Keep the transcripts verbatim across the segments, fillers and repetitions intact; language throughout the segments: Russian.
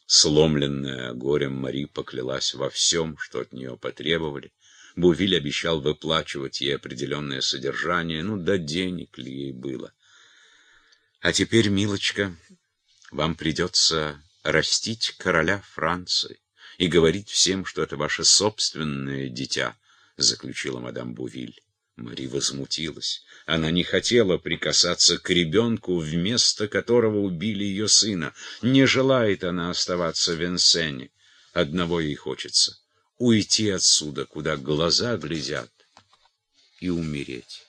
Сломленная горем, Мари поклялась во всем, что от нее потребовали. Бувиль обещал выплачивать ей определенное содержание, ну да денег ли ей было. А теперь, милочка, вам придется растить короля Франции и говорить всем, что это ваше собственное дитя, — заключила мадам Бувиль. Мари возмутилась. Она не хотела прикасаться к ребенку, вместо которого убили ее сына. Не желает она оставаться в Венсене. Одного ей хочется — уйти отсюда, куда глаза глядят, и умереть.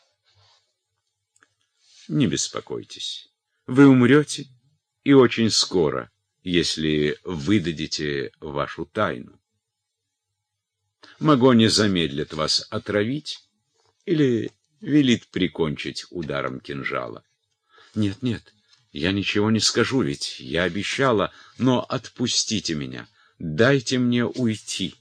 Не беспокойтесь. Вы умрете, и очень скоро, если выдадите вашу тайну. Магони замедлит вас отравить или велит прикончить ударом кинжала. Нет, нет, я ничего не скажу, ведь я обещала, но отпустите меня, дайте мне уйти.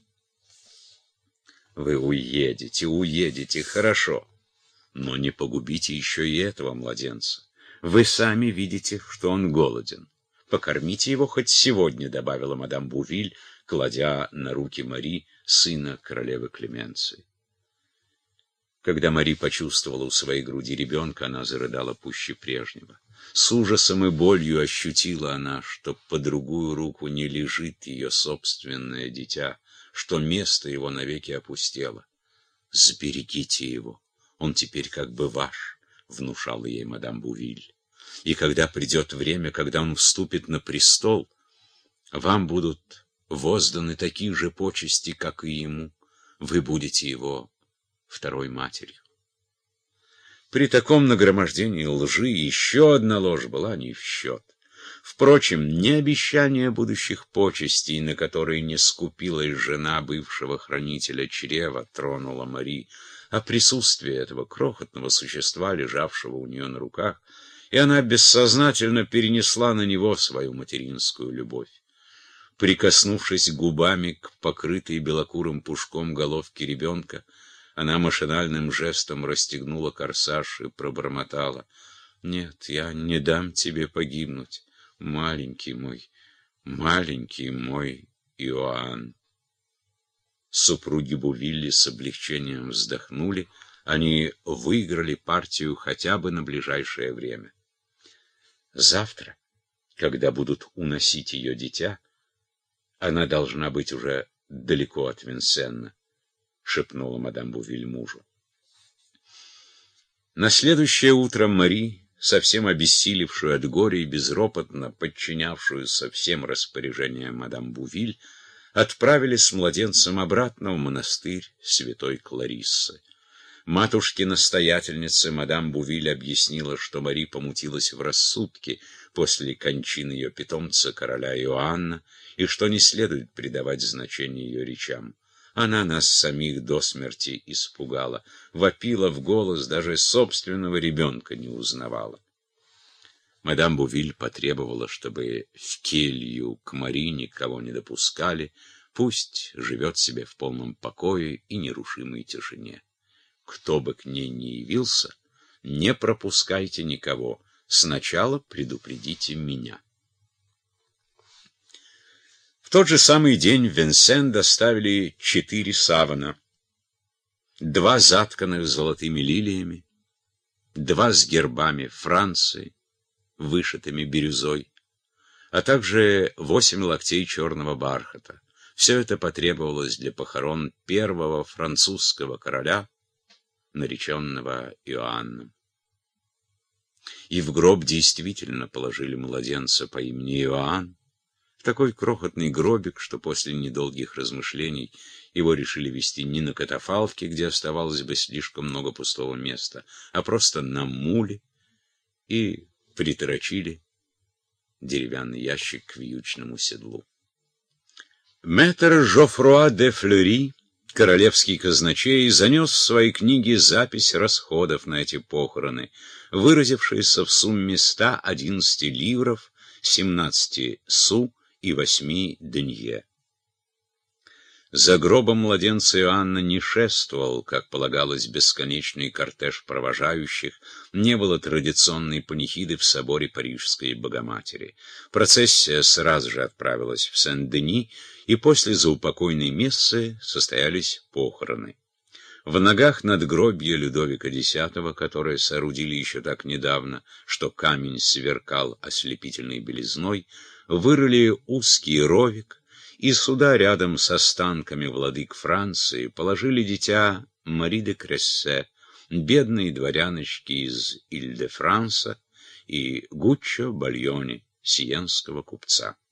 Вы уедете, уедете, хорошо, но не погубите еще и этого младенца. Вы сами видите, что он голоден. Покормите его хоть сегодня, — добавила мадам Бувиль, кладя на руки Мари сына королевы Клеменции. Когда Мари почувствовала у своей груди ребенка, она зарыдала пуще прежнего. С ужасом и болью ощутила она, что по другую руку не лежит ее собственное дитя, что место его навеки опустело. «Сберегите его, он теперь как бы ваш», — внушала ей мадам Бувиль. «И когда придет время, когда он вступит на престол, вам будут возданы такие же почести, как и ему. Вы будете его второй матерью». При таком нагромождении лжи еще одна ложь была не в счет. Впрочем, не обещание будущих почестей, на которые не скупилась жена бывшего хранителя чрева, тронула Мари, а присутствие этого крохотного существа, лежавшего у нее на руках, и она бессознательно перенесла на него свою материнскую любовь. Прикоснувшись губами к покрытой белокурым пушком головке ребенка, она машинальным жестом расстегнула корсаж и пробормотала: «Нет, я не дам тебе погибнуть, маленький мой, маленький мой Иоанн». Супруги Бувилли с облегчением вздохнули. Они выиграли партию хотя бы на ближайшее время. Завтра, когда будут уносить ее дитя, она должна быть уже далеко от Винсенна, — шепнула мадам Бувиль мужу. На следующее утро Мари, совсем обессилевшую от горя и безропотно подчинявшуюся всем распоряжениям мадам Бувиль, отправили с младенцем обратно в монастырь святой Клариссы. Матушке-настоятельнице мадам Бувиль объяснила, что Мари помутилась в рассудке после кончины ее питомца, короля Иоанна, и что не следует придавать значение ее речам. Она нас самих до смерти испугала, вопила в голос, даже собственного ребенка не узнавала. Мадам Бувиль потребовала, чтобы в келью к Мари никого не допускали, пусть живет себе в полном покое и нерушимой тишине. Кто бы к ней ни явился, не пропускайте никого, сначала предупредите меня. В тот же самый день в Венсен доставили четыре савана, два затканных золотыми лилиями, два с гербами Франции, вышитыми бирюзой, а также восемь локтей черного бархата. Все это потребовалось для похорон первого французского короля, нареченного Иоанном. И в гроб действительно положили младенца по имени Иоанн, в такой крохотный гробик, что после недолгих размышлений его решили везти не на катафалке, где оставалось бы слишком много пустого места, а просто на муле, и приторочили деревянный ящик к вьючному седлу. Мэтр Жофруа де Флeury, королевский казначей, занес в свои книги запись расходов на эти похороны, выразившиеся в сумме ста одиннадцати ливров, семнадцати су и восьми денье. За гробом младенца Иоанна не шествовал, как полагалось, бесконечный кортеж провожающих, не было традиционной панихиды в соборе Парижской Богоматери. Процессия сразу же отправилась в Сен-Дени, и после заупокойной мессы состоялись похороны. В ногах надгробья Людовика X, которое соорудили еще так недавно, что камень сверкал ослепительной белизной, вырыли узкий ровик, и сюда, рядом с останками владык Франции, положили дитя Мари де Крессе, бедной дворяночки из Иль-де-Франса, и Гуччо Бальони, сиенского купца.